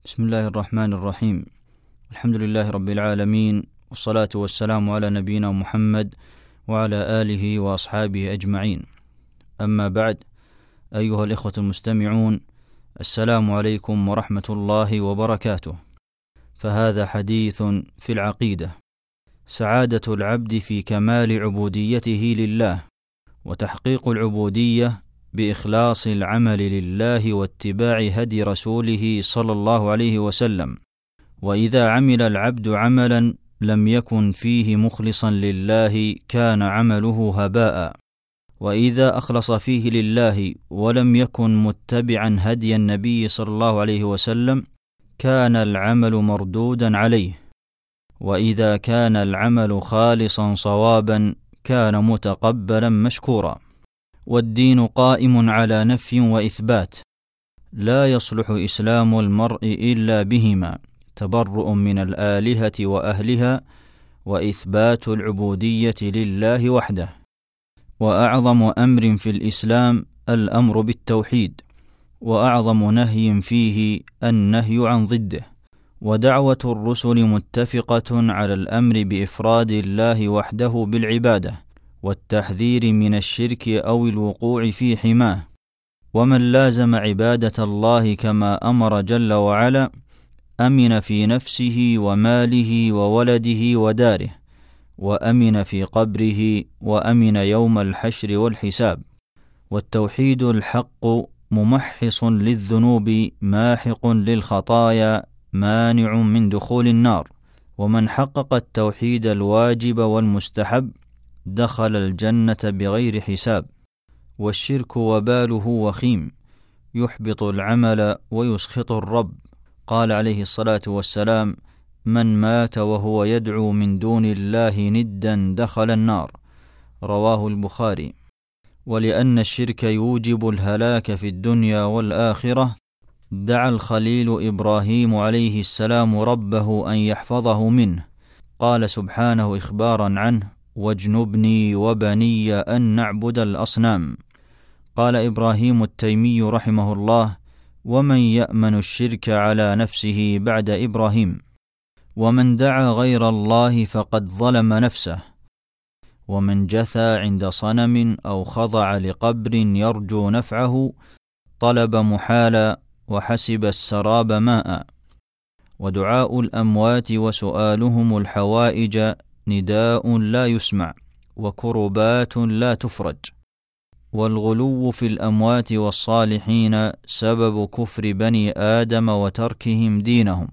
بسم الله الرحمن الرحيم. الحمد لله رب العالمين، والصلاة والسلام على نبينا محمد وعلى آله وأصحابه أجمعين. أما بعد، أيها الإخوة المستمعون، السلام عليكم ورحمة الله وبركاته. فهذا حديث في العقيدة. سعادة العبد في كمال عبوديته لله، وتحقيق العبودية بإخلاص العمل لله واتباع هدي رسوله صلى الله عليه وسلم. وإذا عمل العبد عملا لم يكن فيه مخلصا لله كان عمله هباء، وإذا أخلص فيه لله ولم يكن متبعا هدي النبي صلى الله عليه وسلم كان العمل مردودا عليه، وإذا كان العمل خالصا صوابا كان متقبلا مشكورا. والدين قائم على نفي وإثبات، لا يصلح إسلام المرء إلا بهما: تبرؤ من الآلهة وأهلها، وإثبات العبودية لله وحده. وأعظم أمر في الإسلام الأمر بالتوحيد، وأعظم نهي فيه النهي عن ضده. ودعوة الرسل متفقة على الأمر بإفراد الله وحده بالعبادة، والتحذير من الشرك أو الوقوع في حماه. ومن لازم عبادة الله كما أمر جل وعلا أمن في نفسه وماله وولده وداره، وأمن في قبره، وأمن يوم الحشر والحساب. والتوحيد الحق ممحص للذنوب ماحق للخطايا مانع من دخول النار. ومن حقق التوحيد الواجب والمستحب دخل الجنة بغير حساب. والشرك وباله وخيم، يحبط العمل ويسخط الرب. قال عليه الصلاة والسلام: من مات وهو يدعو من دون الله ندا دخل النار. رواه البخاري. ولأن الشرك يوجب الهلاك في الدنيا والآخرة دعا الخليل إبراهيم عليه السلام ربه أن يحفظه منه. قال سبحانه إخبارا عنه: واجنبني وبني أن نعبد الأصنام. قال إبراهيم التيمي رحمه الله: ومن يأمن الشرك على نفسه بعد إبراهيم؟ ومن دعا غير الله فقد ظلم نفسه. ومن جثى عند صنم أو خضع لقبر يرجو نفعه طلب محالا وحسب السراب ماء. ودعاء الأموات وسؤالهم الحوائج نداء لا يسمع، وكربات لا تفرج. والغلو في الأموات والصالحين سبب كفر بني آدم وتركهم دينهم.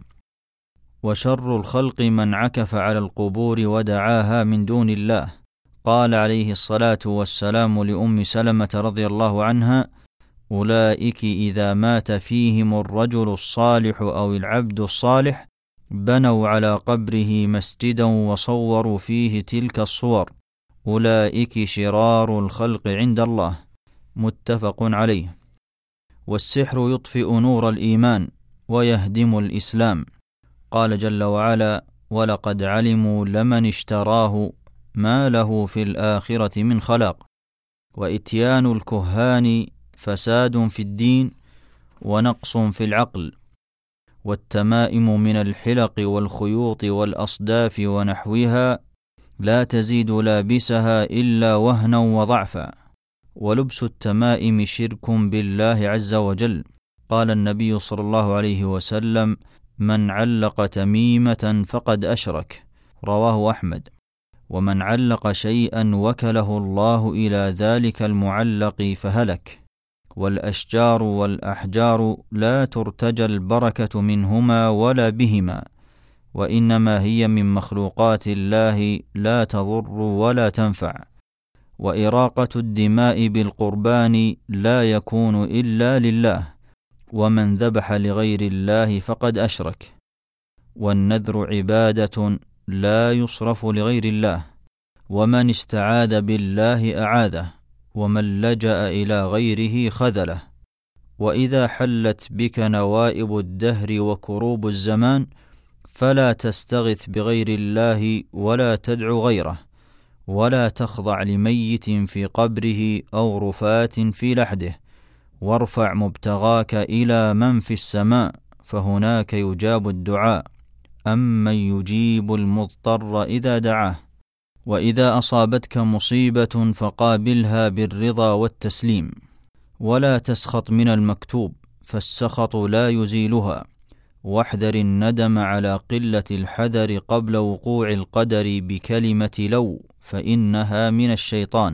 وشر الخلق من عكف على القبور ودعاها من دون الله. قال عليه الصلاة والسلام لأم سلمة رضي الله عنها: أولئك إذا مات فيهم الرجل الصالح أو العبد الصالح بنوا على قبره مسجدا وصوروا فيه تلك الصور، أولئك شرار الخلق عند الله. متفق عليه. والسحر يطفئ نور الإيمان ويهدم الإسلام. قال جل وعلا: ولقد علموا لمن اشتراه ما له في الآخرة من خلاق. وإتيان الكهان فساد في الدين ونقص في العقل. والتمائم من الحلق والخيوط والأصداف ونحوها لا تزيد لابسها إلا وهنا وضعفا. ولبس التمائم شرك بالله عز وجل. قال النبي صلى الله عليه وسلم: من علق تميمة فقد أشرك. رواه أحمد. ومن علق شيئا وكله الله إلى ذلك المعلق فهلك. والأشجار والأحجار لا ترتجى البركة منهما ولا بهما، وإنما هي من مخلوقات الله لا تضر ولا تنفع. وإراقة الدماء بالقربان لا يكون إلا لله، ومن ذبح لغير الله فقد أشرك. والنذر عبادة لا يصرف لغير الله، ومن استعاذ بالله أعاذه، ومن لجأ إلى غيره خذله. وإذا حلت بك نوائب الدهر وكروب الزمان فلا تستغث بغير الله ولا تدع غيره، ولا تخضع لميت في قبره أو رفات في لحده، وارفع مبتغاك إلى من في السماء فهناك يجاب الدعاء، أمن يجيب المضطر إذا دعاه. وإذا أصابتك مصيبة فقابلها بالرضا والتسليم، ولا تسخط من المكتوب، فالسخط لا يزيلها، واحذر الندم على قلة الحذر قبل وقوع القدر بكلمة لو، فإنها من الشيطان.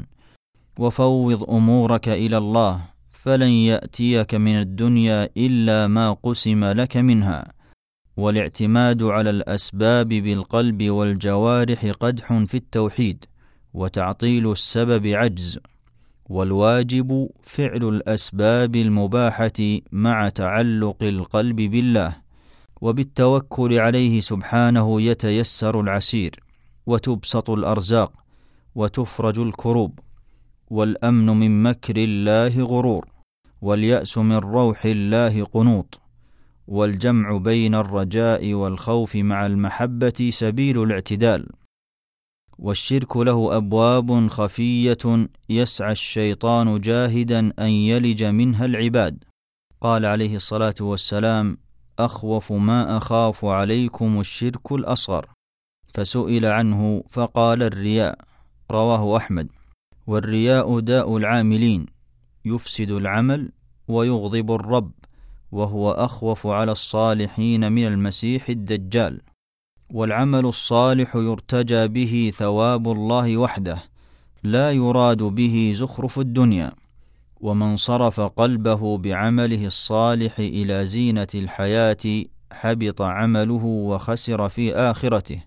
وفوض أمورك إلى الله، فلن يأتيك من الدنيا إلا ما قسم لك منها. والاعتماد على الأسباب بالقلب والجوارح قدح في التوحيد، وتعطيل السبب عجز. والواجب فعل الأسباب المباحة مع تعلق القلب بالله، وبالتوكل عليه سبحانه يتيسر العسير، وتبسط الأرزاق، وتفرج الكروب. والأمن من مكر الله غرور، واليأس من روح الله قنوط. والجمع بين الرجاء والخوف مع المحبة سبيل الاعتدال. والشرك له أبواب خفية يسعى الشيطان جاهدا أن يلج منها العباد. قال عليه الصلاة والسلام: أخوف ما أخاف عليكم الشرك الأصغر. فسئل عنه فقال: الرياء. رواه أحمد. والرياء داء العاملين، يفسد العمل ويغضب الرب، وهو أخوف على الصالحين من المسيح الدجال. والعمل الصالح يرتجى به ثواب الله وحده، لا يراد به زخرف الدنيا. ومن صرف قلبه بعمله الصالح إلى زينة الحياة حبط عمله وخسر في آخرته.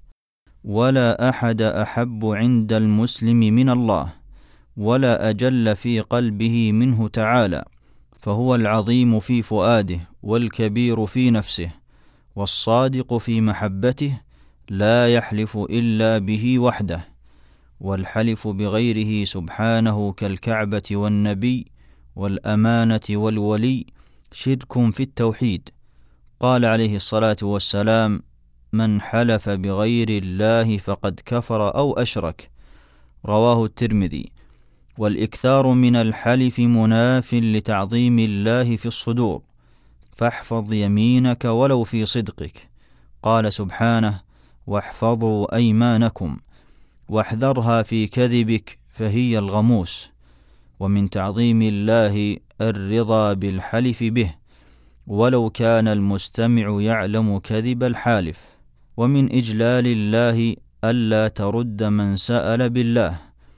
ولا أحد أحب عند المسلم من الله، ولا أجل في قلبه منه تعالى، فهو العظيم في فؤاده، والكبير في نفسه، والصادق في محبته، لا يحلف إلا به وحده. والحلف بغيره سبحانه كالكعبة والنبي والأمانة والولي شرك في التوحيد. قال عليه الصلاة والسلام: من حلف بغير الله فقد كفر أو أشرك. رواه الترمذي. والإكثار من الحلف مناف لتعظيم الله في الصدور، فاحفظ يمينك ولو في صدقك. قال سبحانه: واحفظوا أيمانكم، واحذرها في كذبك فهي الغموس. ومن تعظيم الله الرضا بالحلف به، ولو كان المستمع يعلم كذب الحالف. ومن إجلال الله ألا ترد من سأل بالله.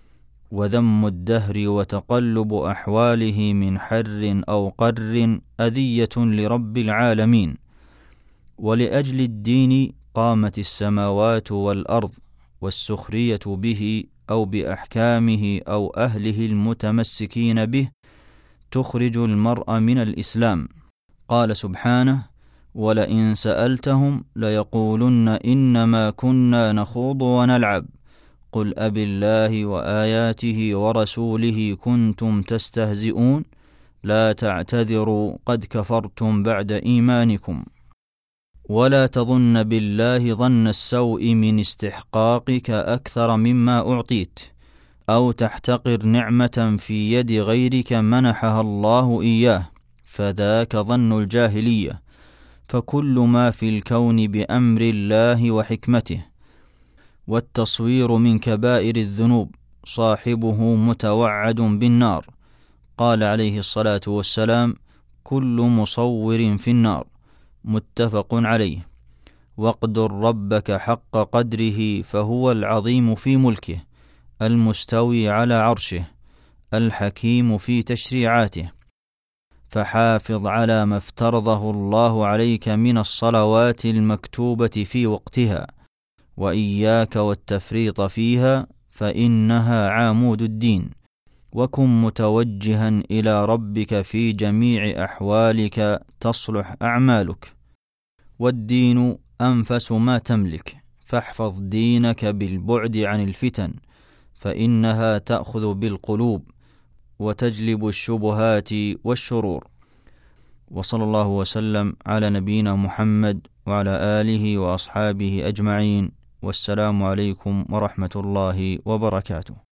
وذم الدهر وتقلب أحواله من حر أو قر أذية لرب العالمين. ولأجل الدين قامت السماوات والأرض، والسخرية به أو بأحكامه أو أهله المتمسكين به تخرج المرء من الإسلام. قال سبحانه: ولئن سألتهم ليقولن إنما كنا نخوض ونلعب، قل أبالله وآياته ورسوله كنتم تستهزئون، لا تعتذروا قد كفرتم بعد إيمانكم. ولا تظن بالله ظن السوء من استحقاقك أكثر مما أعطيت، أو تحتقر نعمة في يد غيرك منحها الله إياه، فذاك ظن الجاهلية. فكل ما في الكون بأمر الله وحكمته. والتصوير من كبائر الذنوب، صاحبه متوعد بالنار. قال عليه الصلاة والسلام: كل مصور في النار. متفق عليه. واقدر ربك حق قدره، فهو العظيم في ملكه، المستوي على عرشه، الحكيم في تشريعاته. فحافظ على ما افترضه الله عليك من الصلوات المكتوبة في وقتها، وإياك والتفريط فيها، فإنها عمود الدين. وكن متوجها إلى ربك في جميع أحوالك تصلح أعمالك. والدين أنفس ما تملك، فاحفظ دينك بالبعد عن الفتن، فإنها تأخذ بالقلوب وتجلب الشبهات والشرور. وصلى الله وسلم على نبينا محمد وعلى آله وأصحابه أجمعين، والسلام عليكم ورحمة الله وبركاته.